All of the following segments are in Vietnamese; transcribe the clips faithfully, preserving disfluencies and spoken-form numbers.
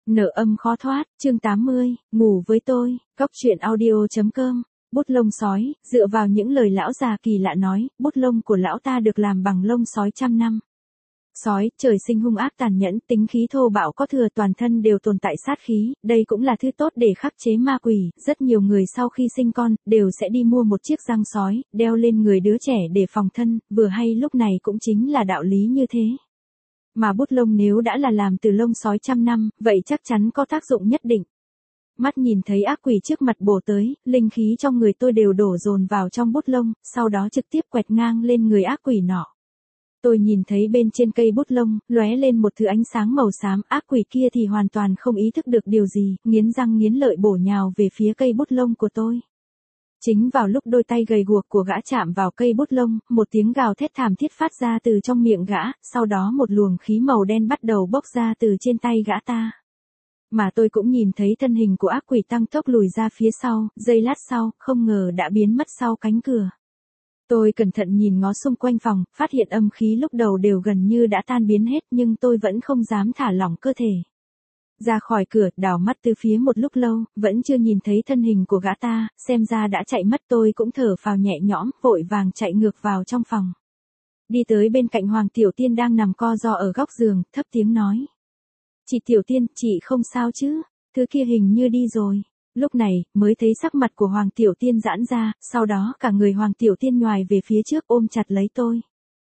Nợ âm khó thoát, chương tám mươi, ngủ với tôi, góc truyện audio.com. Bút lông sói, dựa vào những lời lão già kỳ lạ nói, bút lông của lão ta được làm bằng lông sói trăm năm. Sói, trời sinh hung ác tàn nhẫn, tính khí thô bạo có thừa, toàn thân đều tồn tại sát khí, đây cũng là thứ tốt để khắc chế ma quỷ, rất nhiều người sau khi sinh con, đều sẽ đi mua một chiếc răng sói, đeo lên người đứa trẻ để phòng thân, vừa hay lúc này cũng chính là đạo lý như thế. Mà bút lông nếu đã là làm từ lông sói trăm năm, vậy chắc chắn có tác dụng nhất định. Mắt nhìn thấy ác quỷ trước mặt bổ tới, linh khí trong người tôi đều đổ dồn vào trong bút lông, sau đó trực tiếp quẹt ngang lên người ác quỷ nọ. Tôi nhìn thấy bên trên cây bút lông, lóe lên một thứ ánh sáng màu xám, ác quỷ kia thì hoàn toàn không ý thức được điều gì, nghiến răng nghiến lợi bổ nhào về phía cây bút lông của tôi. Chính vào lúc đôi tay gầy guộc của gã chạm vào cây bút lông, một tiếng gào thét thảm thiết phát ra từ trong miệng gã, sau đó một luồng khí màu đen bắt đầu bốc ra từ trên tay gã ta. Mà tôi cũng nhìn thấy thân hình của ác quỷ tăng tốc lùi ra phía sau, giây lát sau, không ngờ đã biến mất sau cánh cửa. Tôi cẩn thận nhìn ngó xung quanh phòng, phát hiện âm khí lúc đầu đều gần như đã tan biến hết nhưng tôi vẫn không dám thả lỏng cơ thể. Ra khỏi cửa, đảo mắt từ phía một lúc lâu, vẫn chưa nhìn thấy thân hình của gã ta, xem ra đã chạy mất. Tôi cũng thở phào nhẹ nhõm, vội vàng chạy ngược vào trong phòng. Đi tới bên cạnh Hoàng Tiểu Tiên đang nằm co ro ở góc giường, thấp tiếng nói. Chị Tiểu Tiên, chị không sao chứ, thứ kia hình như đi rồi. Lúc này, mới thấy sắc mặt của Hoàng Tiểu Tiên giãn ra, sau đó cả người Hoàng Tiểu Tiên nhoài về phía trước ôm chặt lấy tôi.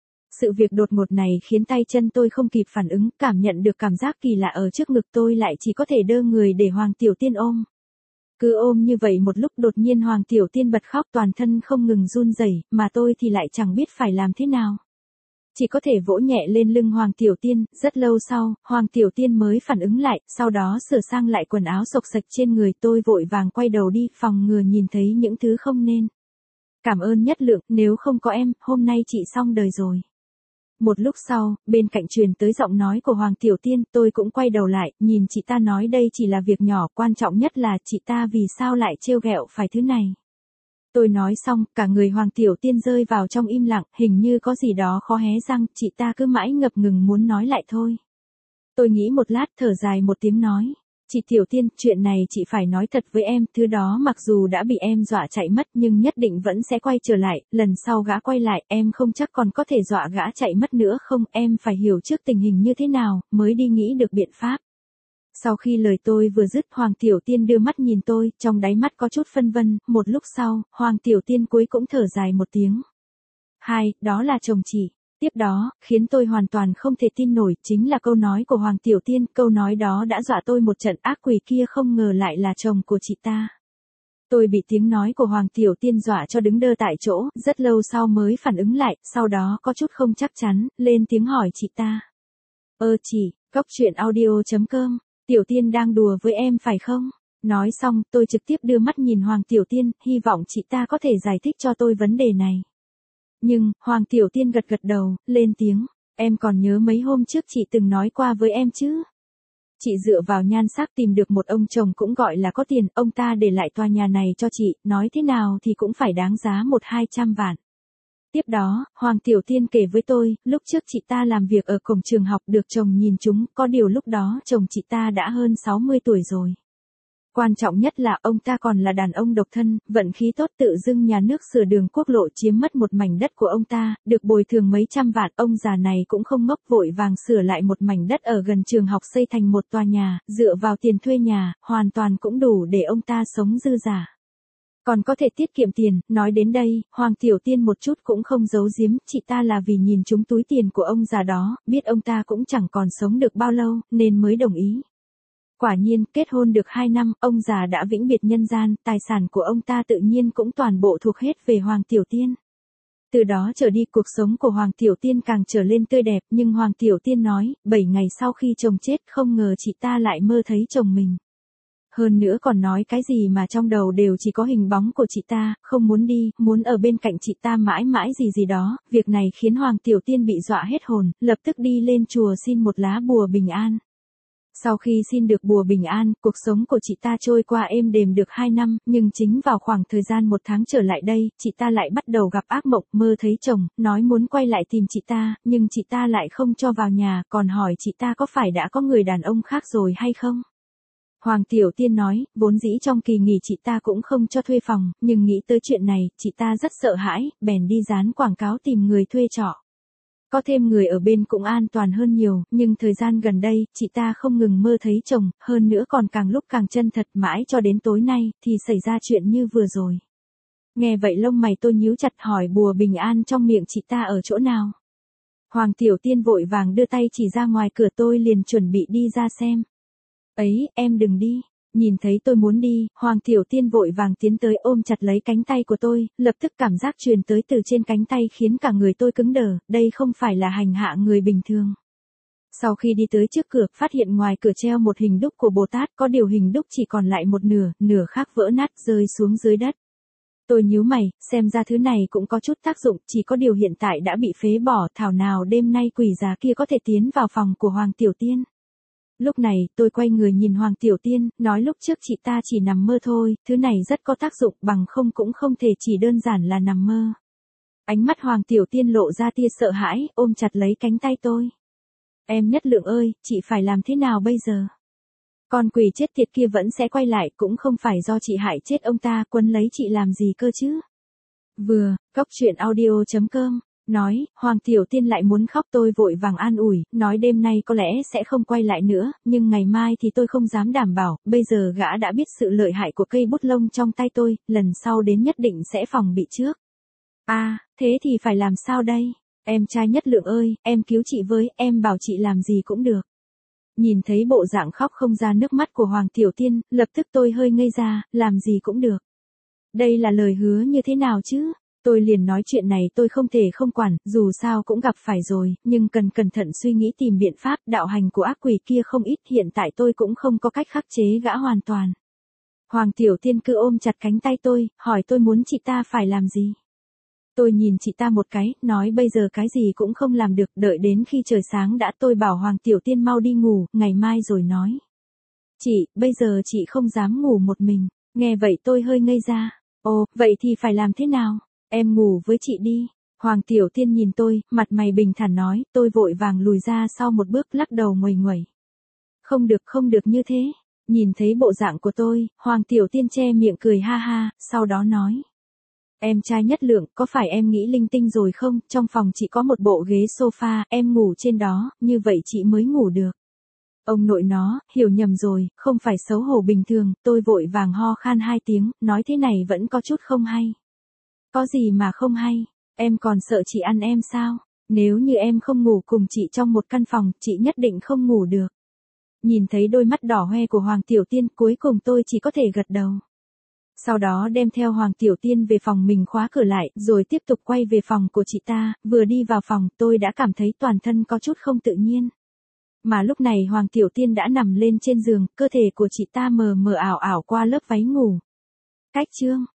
Sự việc đột ngột này khiến tay chân tôi không kịp phản ứng, cảm nhận được cảm giác kỳ lạ ở trước ngực tôi lại chỉ có thể đơ người để Hoàng Tiểu Tiên ôm. Cứ ôm như vậy một lúc đột nhiên Hoàng Tiểu Tiên bật khóc toàn thân không ngừng run rẩy, mà tôi thì lại chẳng biết phải làm thế nào. Chỉ có thể vỗ nhẹ lên lưng Hoàng Tiểu Tiên, rất lâu sau, Hoàng Tiểu Tiên mới phản ứng lại, sau đó sửa sang lại quần áo xộc xệch trên người. Tôi vội vàng quay đầu đi, phòng ngừa nhìn thấy những thứ không nên. Cảm ơn Nhất Lượng, nếu không có em, hôm nay chị xong đời rồi. Một lúc sau, bên cạnh truyền tới giọng nói của Hoàng Tiểu Tiên, tôi cũng quay đầu lại, nhìn chị ta nói đây chỉ là việc nhỏ, quan trọng nhất là chị ta vì sao lại trêu ghẹo phải thứ này. Tôi nói xong, cả người Hoàng Tiểu Tiên rơi vào trong im lặng, hình như có gì đó khó hé răng, chị ta cứ mãi ngập ngừng muốn nói lại thôi. Tôi nghĩ một lát, thở dài một tiếng nói. Chị Tiểu Tiên, chuyện này chị phải nói thật với em, thứ đó mặc dù đã bị em dọa chạy mất nhưng nhất định vẫn sẽ quay trở lại, lần sau gã quay lại, em không chắc còn có thể dọa gã chạy mất nữa không, em phải hiểu trước tình hình như thế nào, mới đi nghĩ được biện pháp. Sau khi lời tôi vừa dứt, Hoàng Tiểu Tiên đưa mắt nhìn tôi, trong đáy mắt có chút phân vân, một lúc sau, Hoàng Tiểu Tiên cuối cũng thở dài một tiếng. Hai, đó là chồng chị. Tiếp đó, khiến tôi hoàn toàn không thể tin nổi, chính là câu nói của Hoàng Tiểu Tiên, câu nói đó đã dọa tôi một trận, ác quỷ kia không ngờ lại là chồng của chị ta. Tôi bị tiếng nói của Hoàng Tiểu Tiên dọa cho đứng đơ tại chỗ, rất lâu sau mới phản ứng lại, sau đó có chút không chắc chắn, lên tiếng hỏi chị ta. Ơ chị, góc truyện audio.com, Tiểu Tiên đang đùa với em phải không? Nói xong, tôi trực tiếp đưa mắt nhìn Hoàng Tiểu Tiên, hy vọng chị ta có thể giải thích cho tôi vấn đề này. Nhưng, Hoàng Tiểu Tiên gật gật đầu, lên tiếng, em còn nhớ mấy hôm trước chị từng nói qua với em chứ? Chị dựa vào nhan sắc tìm được một ông chồng cũng gọi là có tiền, ông ta để lại tòa nhà này cho chị, nói thế nào thì cũng phải đáng giá một hai trăm vạn. Tiếp đó, Hoàng Tiểu Tiên kể với tôi, lúc trước chị ta làm việc ở cổng trường học được chồng nhìn trúng, có điều lúc đó chồng chị ta đã hơn sáu mươi tuổi rồi. Quan trọng nhất là ông ta còn là đàn ông độc thân, vận khí tốt tự dưng nhà nước sửa đường quốc lộ chiếm mất một mảnh đất của ông ta, được bồi thường mấy trăm vạn, ông già này cũng không ngốc vội vàng sửa lại một mảnh đất ở gần trường học xây thành một tòa nhà, dựa vào tiền thuê nhà, hoàn toàn cũng đủ để ông ta sống dư giả. Còn có thể tiết kiệm tiền, nói đến đây, Hoàng Tiểu Tiên một chút cũng không giấu giếm, chị ta là vì nhìn trúng túi tiền của ông già đó, biết ông ta cũng chẳng còn sống được bao lâu, nên mới đồng ý. Quả nhiên, kết hôn được hai năm, ông già đã vĩnh biệt nhân gian, tài sản của ông ta tự nhiên cũng toàn bộ thuộc hết về Hoàng Tiểu Tiên. Từ đó trở đi cuộc sống của Hoàng Tiểu Tiên càng trở lên tươi đẹp, nhưng Hoàng Tiểu Tiên nói, bảy ngày sau khi chồng chết không ngờ chị ta lại mơ thấy chồng mình. Hơn nữa còn nói cái gì mà trong đầu đều chỉ có hình bóng của chị ta, không muốn đi, muốn ở bên cạnh chị ta mãi mãi gì gì đó, việc này khiến Hoàng Tiểu Tiên bị dọa hết hồn, lập tức đi lên chùa xin một lá bùa bình an. Sau khi xin được bùa bình an, cuộc sống của chị ta trôi qua êm đềm được hai năm, nhưng chính vào khoảng thời gian một tháng trở lại đây, chị ta lại bắt đầu gặp ác mộng, mơ thấy chồng, nói muốn quay lại tìm chị ta, nhưng chị ta lại không cho vào nhà, còn hỏi chị ta có phải đã có người đàn ông khác rồi hay không. Hoàng Tiểu Tiên nói, vốn dĩ trong kỳ nghỉ chị ta cũng không cho thuê phòng, nhưng nghĩ tới chuyện này, chị ta rất sợ hãi, bèn đi dán quảng cáo tìm người thuê trọ. Có thêm người ở bên cũng an toàn hơn nhiều, nhưng thời gian gần đây, chị ta không ngừng mơ thấy chồng, hơn nữa còn càng lúc càng chân thật mãi cho đến tối nay, thì xảy ra chuyện như vừa rồi. Nghe vậy lông mày tôi nhíu chặt hỏi bùa bình an trong miệng chị ta ở chỗ nào. Hoàng Tiểu Tiên vội vàng đưa tay chỉ ra ngoài cửa, tôi liền chuẩn bị đi ra xem. Ấy, em đừng đi. Nhìn thấy tôi muốn đi, Hoàng Tiểu Tiên vội vàng tiến tới ôm chặt lấy cánh tay của tôi, lập tức cảm giác truyền tới từ trên cánh tay khiến cả người tôi cứng đờ, đây không phải là hành hạ người bình thường. Sau khi đi tới trước cửa, phát hiện ngoài cửa treo một hình đúc của Bồ Tát, có điều hình đúc chỉ còn lại một nửa, nửa khác vỡ nát rơi xuống dưới đất. Tôi nhíu mày, xem ra thứ này cũng có chút tác dụng, chỉ có điều hiện tại đã bị phế bỏ, thảo nào đêm nay quỷ già kia có thể tiến vào phòng của Hoàng Tiểu Tiên. Lúc này, tôi quay người nhìn Hoàng Tiểu Tiên, nói lúc trước chị ta chỉ nằm mơ thôi, thứ này rất có tác dụng, bằng không cũng không thể chỉ đơn giản là nằm mơ. Ánh mắt Hoàng Tiểu Tiên lộ ra tia sợ hãi, ôm chặt lấy cánh tay tôi. Em Nhất Lượng ơi, chị phải làm thế nào bây giờ? Con quỷ chết tiệt kia vẫn sẽ quay lại, cũng không phải do chị hại chết ông ta, quấn lấy chị làm gì cơ chứ? Vừa, Cốc Truyện Audio chấm com nói, Hoàng Tiểu Tiên lại muốn khóc, tôi vội vàng an ủi, nói đêm nay có lẽ sẽ không quay lại nữa, nhưng ngày mai thì tôi không dám đảm bảo, bây giờ gã đã biết sự lợi hại của cây bút lông trong tay tôi, lần sau đến nhất định sẽ phòng bị trước. À, thế thì phải làm sao đây? Em trai Nhất Lượng ơi, em cứu chị với, em bảo chị làm gì cũng được. Nhìn thấy bộ dạng khóc không ra nước mắt của Hoàng Tiểu Tiên, lập tức tôi hơi ngây ra, làm gì cũng được. Đây là lời hứa như thế nào chứ? Tôi liền nói chuyện này tôi không thể không quản, dù sao cũng gặp phải rồi, nhưng cần cẩn thận suy nghĩ tìm biện pháp, đạo hành của ác quỷ kia không ít, hiện tại tôi cũng không có cách khắc chế gã hoàn toàn. Hoàng Tiểu Tiên cứ ôm chặt cánh tay tôi, hỏi tôi muốn chị ta phải làm gì. Tôi nhìn chị ta một cái, nói bây giờ cái gì cũng không làm được, đợi đến khi trời sáng đã, tôi bảo Hoàng Tiểu Tiên mau đi ngủ, ngày mai rồi nói. Chị, bây giờ chị không dám ngủ một mình, nghe vậy tôi hơi ngây ra. Ồ, vậy thì phải làm thế nào? Em ngủ với chị đi. Hoàng Tiểu Tiên nhìn tôi, mặt mày bình thản nói, tôi vội vàng lùi ra sau một bước lắc đầu nguầy nguẩy. Không được không được như thế. Nhìn thấy bộ dạng của tôi, Hoàng Tiểu Tiên che miệng cười ha ha, sau đó nói. Em trai Nhất Lượng, có phải em nghĩ linh tinh rồi không? Trong phòng chị có một bộ ghế sofa, em ngủ trên đó, như vậy chị mới ngủ được. Ông nội nó, hiểu nhầm rồi, không phải xấu hổ bình thường, tôi vội vàng ho khan hai tiếng, nói thế này vẫn có chút không hay. Có gì mà không hay, em còn sợ chị ăn em sao? Nếu như em không ngủ cùng chị trong một căn phòng, chị nhất định không ngủ được. Nhìn thấy đôi mắt đỏ hoe của Hoàng Tiểu Tiên, cuối cùng tôi chỉ có thể gật đầu. Sau đó đem theo Hoàng Tiểu Tiên về phòng mình khóa cửa lại, rồi tiếp tục quay về phòng của chị ta, vừa đi vào phòng, tôi đã cảm thấy toàn thân có chút không tự nhiên. Mà lúc này Hoàng Tiểu Tiên đã nằm lên trên giường, cơ thể của chị ta mờ mờ ảo ảo qua lớp váy ngủ. Cách chương